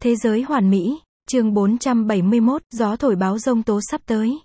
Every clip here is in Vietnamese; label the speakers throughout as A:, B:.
A: Thế giới hoàn mỹ, chương 471, gió thổi báo giông tố sắp tới.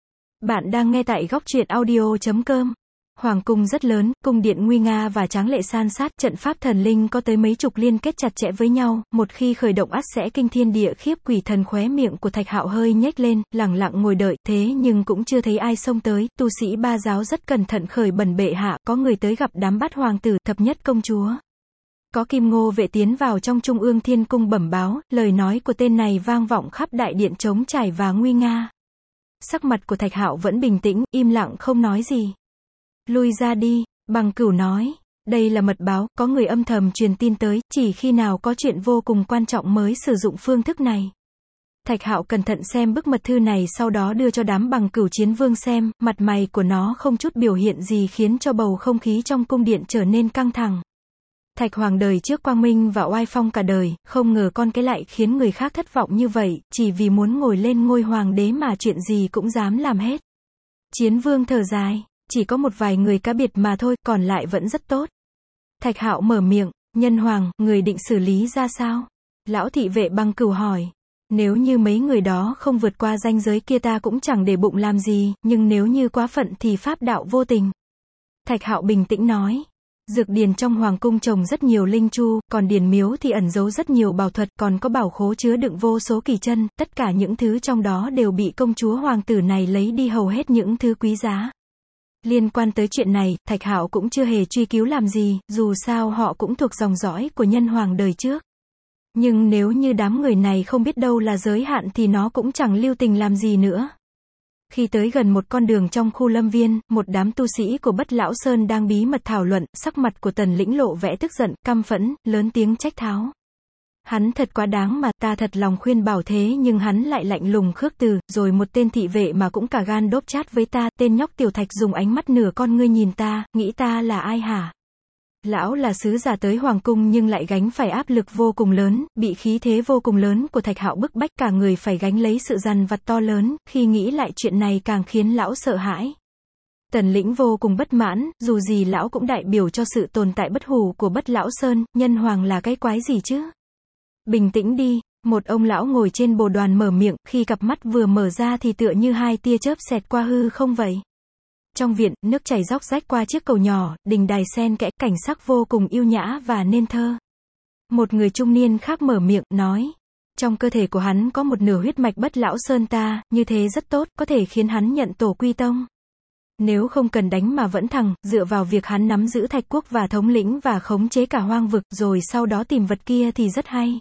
A: Bạn đang nghe tại góc truyện audio.com. Hoàng cung rất lớn, cung điện nguy nga và tráng lệ san sát, trận pháp thần linh có tới mấy chục liên kết chặt chẽ với nhau, một khi khởi động ắt sẽ kinh thiên địa khiếp. Quỷ thần khóe miệng của Thạch Hạo hơi nhếch lên, lẳng lặng ngồi đợi, thế nhưng cũng chưa thấy ai xông tới. Tu sĩ ba giáo rất cẩn thận khởi bẩm bệ hạ, có người tới gặp đám bát hoàng tử, thập nhất công chúa. Có Kim Ngô vệ tiến vào trong Trung ương Thiên cung bẩm báo, lời nói của tên này vang vọng khắp đại điện trống trải và nguy nga. Sắc mặt của Thạch Hạo vẫn bình tĩnh, im lặng không nói gì. Lui ra đi, Bằng Cửu nói. Đây là mật báo, có người âm thầm truyền tin tới, chỉ khi nào có chuyện vô cùng quan trọng mới sử dụng phương thức này. Thạch Hạo cẩn thận xem bức mật thư này, sau đó đưa cho đám Bằng Cửu chiến vương xem, mặt mày của nó không chút biểu hiện gì khiến cho bầu không khí trong cung điện trở nên căng thẳng. Thạch Hoàng đời trước quang minh và oai phong cả đời, không ngờ con cái lại khiến người khác thất vọng như vậy, chỉ vì muốn ngồi lên ngôi hoàng đế mà chuyện gì cũng dám làm hết. Chiến vương thở dài, chỉ có một vài người cá biệt mà thôi, còn lại vẫn rất tốt. Thạch Hạo mở miệng, Nhân Hoàng, người định xử lý ra sao? Lão thị vệ Bằng Cửu hỏi. Nếu như mấy người đó không vượt qua ranh giới kia ta cũng chẳng để bụng làm gì, nhưng nếu như quá phận thì pháp đạo vô tình. Thạch Hạo bình tĩnh nói. Dược điền trong hoàng cung trồng rất nhiều linh chu, còn điền miếu thì ẩn giấu rất nhiều bảo thuật, còn có bảo khố chứa đựng vô số kỳ chân, tất cả những thứ trong đó đều bị công chúa hoàng tử này lấy đi hầu hết những thứ quý giá. Liên quan tới chuyện này, Thạch Hạo cũng chưa hề truy cứu làm gì, dù sao họ cũng thuộc dòng dõi của Nhân Hoàng đời trước. Nhưng nếu như đám người này không biết đâu là giới hạn thì nó cũng chẳng lưu tình làm gì nữa. Khi tới gần một con đường trong khu lâm viên, một đám tu sĩ của Bất Lão Sơn đang bí mật thảo luận, sắc mặt của Tần Lĩnh lộ vẻ tức giận, căm phẫn, lớn tiếng trách tháo. Hắn thật quá đáng mà, ta thật lòng khuyên bảo thế nhưng hắn lại lạnh lùng khước từ, rồi một tên thị vệ mà cũng cả gan đốp chát với ta, tên nhóc Tiểu Thạch dùng ánh mắt nửa con ngươi nhìn ta, nghĩ ta là ai hả? Lão là sứ giả tới hoàng cung nhưng lại gánh phải áp lực vô cùng lớn, bị khí thế vô cùng lớn của Thạch Hạo bức bách, cả người phải gánh lấy sự dằn vặt to lớn, khi nghĩ lại chuyện này càng khiến lão sợ hãi. Tần Lĩnh vô cùng bất mãn, dù gì lão cũng đại biểu cho sự tồn tại bất hủ của Bất Lão Sơn, Nhân Hoàng là cái quái gì chứ? Bình tĩnh đi, một ông lão ngồi trên bồ đoàn mở miệng, khi cặp mắt vừa mở ra thì tựa như hai tia chớp xẹt qua hư không vậy. Trong viện, nước chảy róc rách qua chiếc cầu nhỏ, đình đài xen kẽ, cảnh sắc vô cùng yêu nhã và nên thơ. Một người trung niên khác mở miệng, nói. Trong cơ thể của hắn có một nửa huyết mạch Bất Lão Sơn ta, như thế rất tốt, có thể khiến hắn nhận tổ quy tông. Nếu không cần đánh mà vẫn thẳng, dựa vào việc hắn nắm giữ Thạch Quốc và thống lĩnh và khống chế cả hoang vực, rồi sau đó tìm vật kia thì rất hay.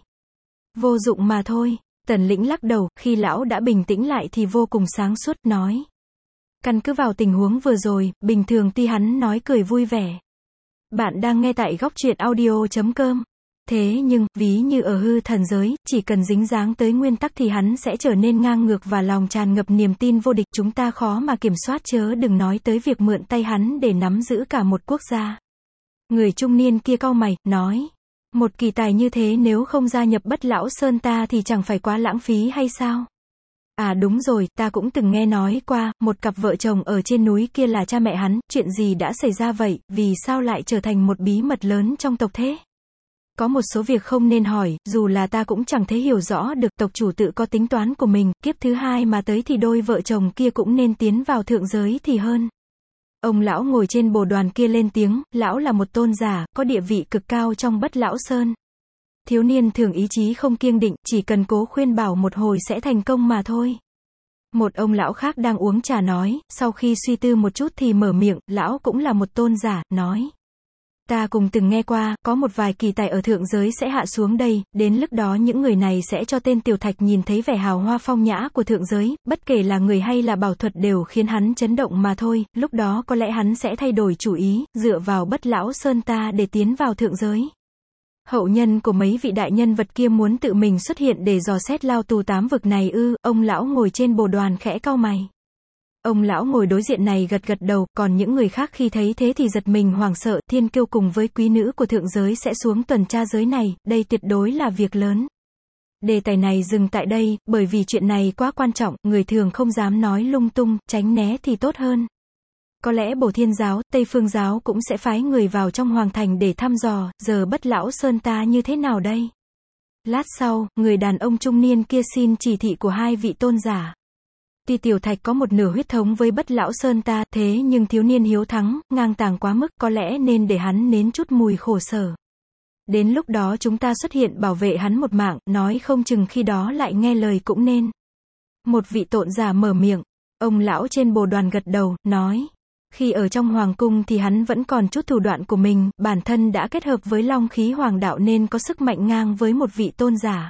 A: Vô dụng mà thôi. Tần Lĩnh lắc đầu, khi lão đã bình tĩnh lại thì vô cùng sáng suốt, nói. Căn cứ vào tình huống vừa rồi, bình thường tuy hắn nói cười vui vẻ. Bạn đang nghe tại góc truyện audio.com. Thế nhưng, ví như ở hư thần giới, chỉ cần dính dáng tới nguyên tắc thì hắn sẽ trở nên ngang ngược và lòng tràn ngập niềm tin vô địch, chúng ta khó mà kiểm soát, chớ đừng nói tới việc mượn tay hắn để nắm giữ cả một quốc gia. Người trung niên kia cau mày, nói. Một kỳ tài như thế nếu không gia nhập Bất Lão Sơn ta thì chẳng phải quá lãng phí hay sao? À đúng rồi, ta cũng từng nghe nói qua, một cặp vợ chồng ở trên núi kia là cha mẹ hắn, chuyện gì đã xảy ra vậy, vì sao lại trở thành một bí mật lớn trong tộc thế? Có một số việc không nên hỏi, dù là ta cũng chẳng thấy hiểu rõ được, tộc chủ tự có tính toán của mình, kiếp thứ hai mà tới thì đôi vợ chồng kia cũng nên tiến vào thượng giới thì hơn. Ông lão ngồi trên bồ đoàn kia lên tiếng, lão là một tôn giả, có địa vị cực cao trong Bất Lão Sơn. Thiếu niên thường ý chí không kiêng định, chỉ cần cố khuyên bảo một hồi sẽ thành công mà thôi. Một ông lão khác đang uống trà nói, sau khi suy tư một chút thì mở miệng, lão cũng là một tôn giả, nói. Ta cùng từng nghe qua, có một vài kỳ tài ở thượng giới sẽ hạ xuống đây, đến lúc đó những người này sẽ cho tên Tiểu Thạch nhìn thấy vẻ hào hoa phong nhã của thượng giới, bất kể là người hay là bảo thuật đều khiến hắn chấn động mà thôi, lúc đó có lẽ hắn sẽ thay đổi chủ ý, dựa vào Bất Lão Sơn ta để tiến vào thượng giới. Hậu nhân của mấy vị đại nhân vật kia muốn tự mình xuất hiện để dò xét lao tù tám vực này ư? Ông lão ngồi trên bồ đoàn khẽ cau mày. Ông lão ngồi đối diện này gật gật đầu, còn những người khác khi thấy thế thì giật mình hoảng sợ, Thiên Kiêu cùng với quý nữ của thượng giới sẽ xuống tuần tra giới này, đây tuyệt đối là việc lớn. Đề tài này dừng tại đây, bởi vì chuyện này quá quan trọng, người thường không dám nói lung tung, tránh né thì tốt hơn. Có lẽ Bổ Thiên giáo, Tây Phương giáo cũng sẽ phái người vào trong hoàng thành để thăm dò, giờ Bất Lão Sơn ta như thế nào đây? Lát sau, người đàn ông trung niên kia xin chỉ thị của hai vị tôn giả. Tuy Tiểu Thạch có một nửa huyết thống với Bất Lão Sơn ta, thế nhưng thiếu niên hiếu thắng, ngang tàng quá mức, có lẽ nên để hắn nếm chút mùi khổ sở. Đến lúc đó chúng ta xuất hiện bảo vệ hắn một mạng, nói không chừng khi đó lại nghe lời cũng nên. Một vị tôn giả mở miệng. Ông lão trên bồ đoàn gật đầu, nói. Khi ở trong hoàng cung thì hắn vẫn còn chút thủ đoạn của mình, bản thân đã kết hợp với long khí hoàng đạo nên có sức mạnh ngang với một vị tôn giả.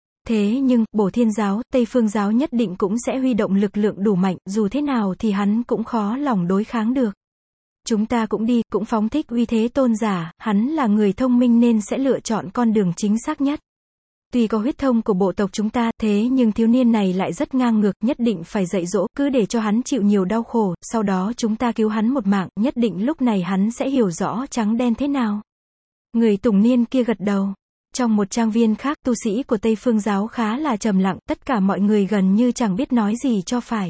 A: Thế nhưng, Bổ Thiên giáo, Tây Phương giáo nhất định cũng sẽ huy động lực lượng đủ mạnh, dù thế nào thì hắn cũng khó lòng đối kháng được. Chúng ta cũng đi, cũng phóng thích uy thế tôn giả, hắn là người thông minh nên sẽ lựa chọn con đường chính xác nhất. Tuy có huyết thông của bộ tộc chúng ta, thế nhưng thiếu niên này lại rất ngang ngược, nhất định phải dạy dỗ, cứ để cho hắn chịu nhiều đau khổ, sau đó chúng ta cứu hắn một mạng, nhất định lúc này hắn sẽ hiểu rõ trắng đen thế nào. Người tùng niên kia gật đầu. Trong một trang viên khác, tu sĩ của Tây Phương giáo khá là trầm lặng, tất cả mọi người gần như chẳng biết nói gì cho phải.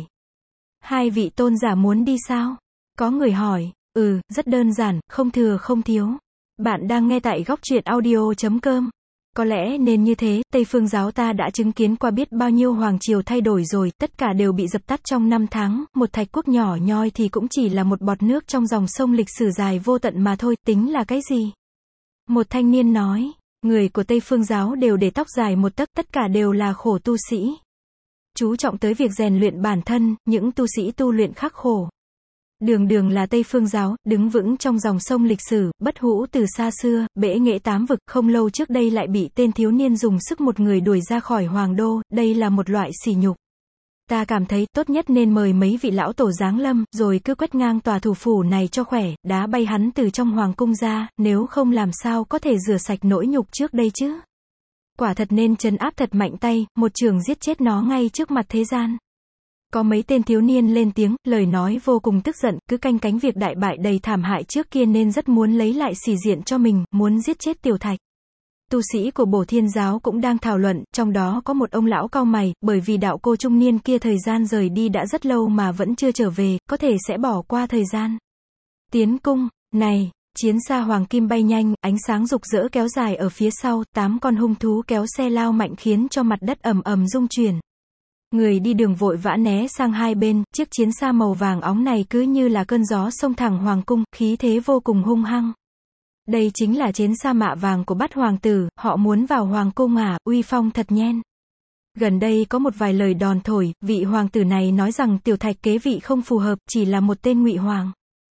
A: Hai vị tôn giả muốn đi sao? Có người hỏi. Rất đơn giản, không thừa không thiếu. Bạn đang nghe tại góc truyện audio.com. Có lẽ nên như thế, Tây Phương giáo ta đã chứng kiến qua biết bao nhiêu hoàng triều thay đổi rồi, tất cả đều bị dập tắt trong 5 tháng, một thạch quốc nhỏ nhoi thì cũng chỉ là một bọt nước trong dòng sông lịch sử dài vô tận mà thôi, tính là cái gì? Một thanh niên nói, người của Tây Phương giáo đều để tóc dài một tấc, tất cả đều là khổ tu sĩ. Chú trọng tới việc rèn luyện bản thân, những tu sĩ tu luyện khắc khổ. Đường đường là Tây Phương giáo, đứng vững trong dòng sông lịch sử, bất hủ từ xa xưa, bể nghệ 8 vực, không lâu trước đây lại bị tên thiếu niên dùng sức một người đuổi ra khỏi hoàng đô, đây là một loại sỉ nhục. Ta cảm thấy, tốt nhất nên mời mấy vị lão tổ giáng lâm, rồi cứ quét ngang tòa thủ phủ này cho khỏe, đá bay hắn từ trong hoàng cung ra, nếu không làm sao có thể rửa sạch nỗi nhục trước đây chứ. Quả thật nên trấn áp thật mạnh tay, một trường giết chết nó ngay trước mặt thế gian. Có mấy tên thiếu niên lên tiếng, lời nói vô cùng tức giận, cứ canh cánh việc đại bại đầy thảm hại trước kia nên rất muốn lấy lại sĩ diện cho mình, muốn giết chết Tiểu Thạch. Tu sĩ của Bổ Thiên giáo cũng đang thảo luận, trong đó có một ông lão cau mày, bởi vì đạo cô trung niên kia thời gian rời đi đã rất lâu mà vẫn chưa trở về, có thể sẽ bỏ qua thời gian. Tiến cung, này, chiến xa hoàng kim bay nhanh, ánh sáng rực rỡ kéo dài ở phía sau, 8 con hung thú kéo xe lao mạnh khiến cho mặt đất ầm ầm rung chuyển. Người đi đường vội vã né sang hai bên, chiếc chiến xa màu vàng óng này cứ như là cơn gió xông thẳng hoàng cung, khí thế vô cùng hung hăng. Đây chính là chiến xa mạ vàng của Bát hoàng tử, họ muốn vào hoàng cung à, uy phong thật nhen. Gần đây có một vài lời đòn thổi, vị hoàng tử này nói rằng Tiểu Thạch kế vị không phù hợp, chỉ là một tên ngụy hoàng.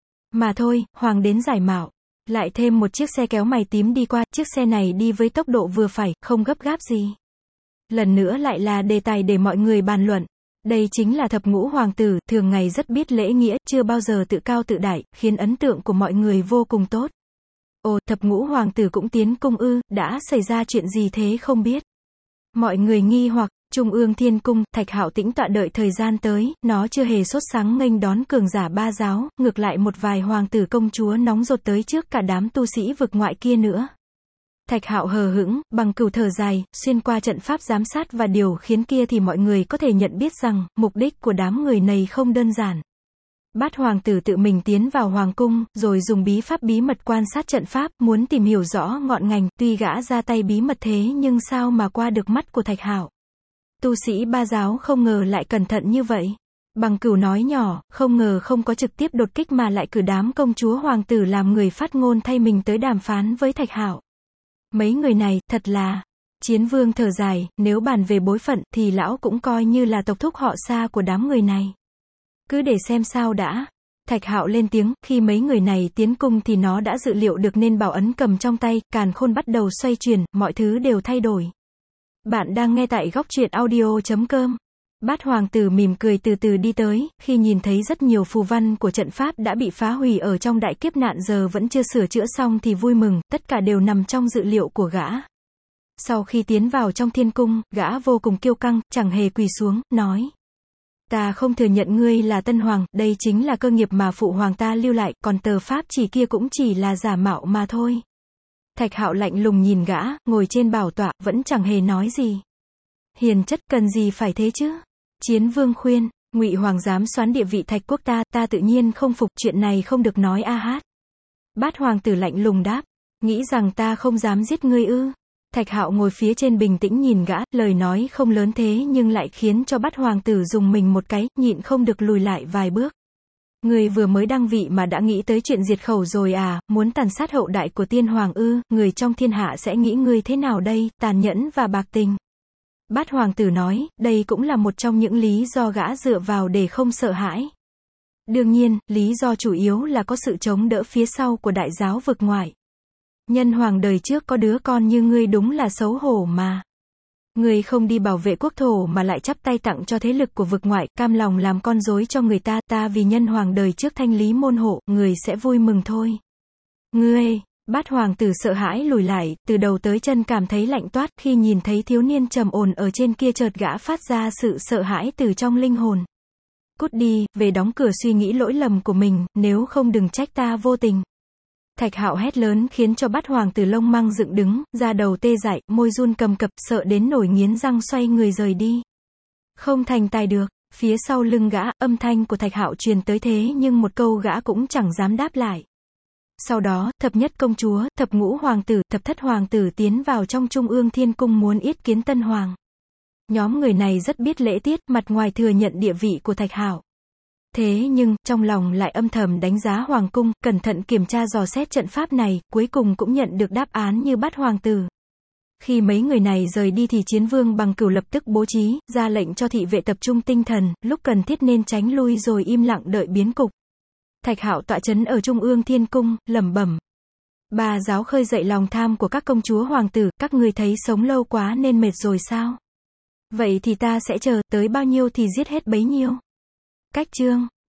A: Mà thôi, hoàng đến giải mạo. Lại thêm một chiếc xe kéo mày tím đi qua, chiếc xe này đi với tốc độ vừa phải, không gấp gáp gì. Lần nữa lại là đề tài để mọi người bàn luận. Đây chính là thập ngũ hoàng tử, thường ngày rất biết lễ nghĩa, chưa bao giờ tự cao tự đại, khiến ấn tượng của mọi người vô cùng tốt. Ồ, thập ngũ hoàng tử cũng tiến cung ư, đã xảy ra chuyện gì thế không biết. Mọi người nghi hoặc, Trung ương Thiên Cung, Thạch Hạo tĩnh tọa đợi thời gian tới, nó chưa hề sốt sắng nghênh đón cường giả ba giáo, ngược lại một vài hoàng tử công chúa nóng ruột tới trước cả đám tu sĩ vực ngoại kia nữa. Thạch Hạo hờ hững, bằng cửu thở dài, xuyên qua trận pháp giám sát và điều khiến kia thì mọi người có thể nhận biết rằng, mục đích của đám người này không đơn giản. Bát hoàng tử tự mình tiến vào hoàng cung, rồi dùng bí pháp bí mật quan sát trận pháp, muốn tìm hiểu rõ ngọn ngành, tuy gã ra tay bí mật thế nhưng sao mà qua được mắt của Thạch Hạo. Tu sĩ ba giáo không ngờ lại cẩn thận như vậy. Bằng cửu nói nhỏ, không ngờ không có trực tiếp đột kích mà lại cử đám công chúa hoàng tử làm người phát ngôn thay mình tới đàm phán với Thạch Hạo. Mấy người này, thật là... Chiến vương thở dài, nếu bàn về bối phận, thì lão cũng coi như là tộc thúc họ xa của đám người này. Cứ để xem sao đã. Thạch Hạo lên tiếng, khi mấy người này tiến cung thì nó đã dự liệu được nên bảo ấn cầm trong tay, càn khôn bắt đầu xoay chuyển, mọi thứ đều thay đổi. Bạn đang nghe tại góc truyện audio.com. Bát hoàng tử mỉm cười từ từ đi tới, khi nhìn thấy rất nhiều phù văn của trận pháp đã bị phá hủy ở trong đại kiếp nạn giờ vẫn chưa sửa chữa xong thì vui mừng, tất cả đều nằm trong dự liệu của gã. Sau khi tiến vào trong thiên cung, gã vô cùng kiêu căng, chẳng hề quỳ xuống, nói. Ta không thừa nhận ngươi là tân hoàng, đây chính là cơ nghiệp mà phụ hoàng ta lưu lại, còn tờ pháp chỉ kia cũng chỉ là giả mạo mà thôi. Thạch Hạo lạnh lùng nhìn gã, ngồi trên bảo tọa, vẫn chẳng hề nói gì. Hiền chất cần gì phải thế chứ? Chiến vương khuyên, Ngụy hoàng dám xoán địa vị Thạch quốc ta tự nhiên không phục, chuyện này không được nói a hát. Bát hoàng tử lạnh lùng đáp, nghĩ rằng ta không dám giết ngươi ư? Thạch Hạo ngồi phía trên bình tĩnh nhìn gã, lời nói không lớn thế nhưng lại khiến cho Bát hoàng tử dùng mình một cái, nhịn không được lùi lại vài bước. Người vừa mới đăng vị mà đã nghĩ tới chuyện diệt khẩu rồi à, muốn tàn sát hậu đại của tiên hoàng ư, người trong thiên hạ sẽ nghĩ ngươi thế nào đây, tàn nhẫn và bạc tình. Bát hoàng tử nói, đây cũng là một trong những lý do gã dựa vào để không sợ hãi. Đương nhiên, lý do chủ yếu là có sự chống đỡ phía sau của đại giáo vực ngoại. Nhân hoàng đời trước có đứa con như ngươi đúng là xấu hổ mà. Ngươi không đi bảo vệ quốc thổ mà lại chắp tay tặng cho thế lực của vực ngoại, cam lòng làm con rối cho người ta, ta vì nhân hoàng đời trước thanh lý môn hộ, người sẽ vui mừng thôi. Ngươi, Bát hoàng tử sợ hãi lùi lại, từ đầu tới chân cảm thấy lạnh toát, khi nhìn thấy thiếu niên trầm ổn ở trên kia chợt gã phát ra sự sợ hãi từ trong linh hồn. Cút đi, về đóng cửa suy nghĩ lỗi lầm của mình, nếu không đừng trách ta vô tình. Thạch Hạo hét lớn khiến cho Bát hoàng tử lông măng dựng đứng, da đầu tê dại, môi run cầm cập, sợ đến nổi nghiến răng xoay người rời đi. Không thành tài được, phía sau lưng gã, âm thanh của Thạch Hạo truyền tới thế nhưng một câu gã cũng chẳng dám đáp lại. Sau đó, thập nhất công chúa, thập ngũ hoàng tử, thập thất hoàng tử tiến vào trong Trung ương Thiên Cung muốn yết kiến tân hoàng. Nhóm người này rất biết lễ tiết, mặt ngoài thừa nhận địa vị của Thạch Hạo. Thế nhưng, trong lòng lại âm thầm đánh giá hoàng cung, cẩn thận kiểm tra dò xét trận pháp này, cuối cùng cũng nhận được đáp án như Bát hoàng tử. Khi mấy người này rời đi thì Chiến Vương Bằng Cửu lập tức bố trí, ra lệnh cho thị vệ tập trung tinh thần, lúc cần thiết nên tránh lui rồi im lặng đợi biến cục. Thạch Hạo tọa trấn ở Trung ương Thiên Cung, lẩm bẩm. Bà giáo khơi dậy lòng tham của các công chúa hoàng tử, các người thấy sống lâu quá nên mệt rồi sao? Vậy thì ta sẽ chờ, tới bao nhiêu thì giết hết bấy nhiêu. Cách chương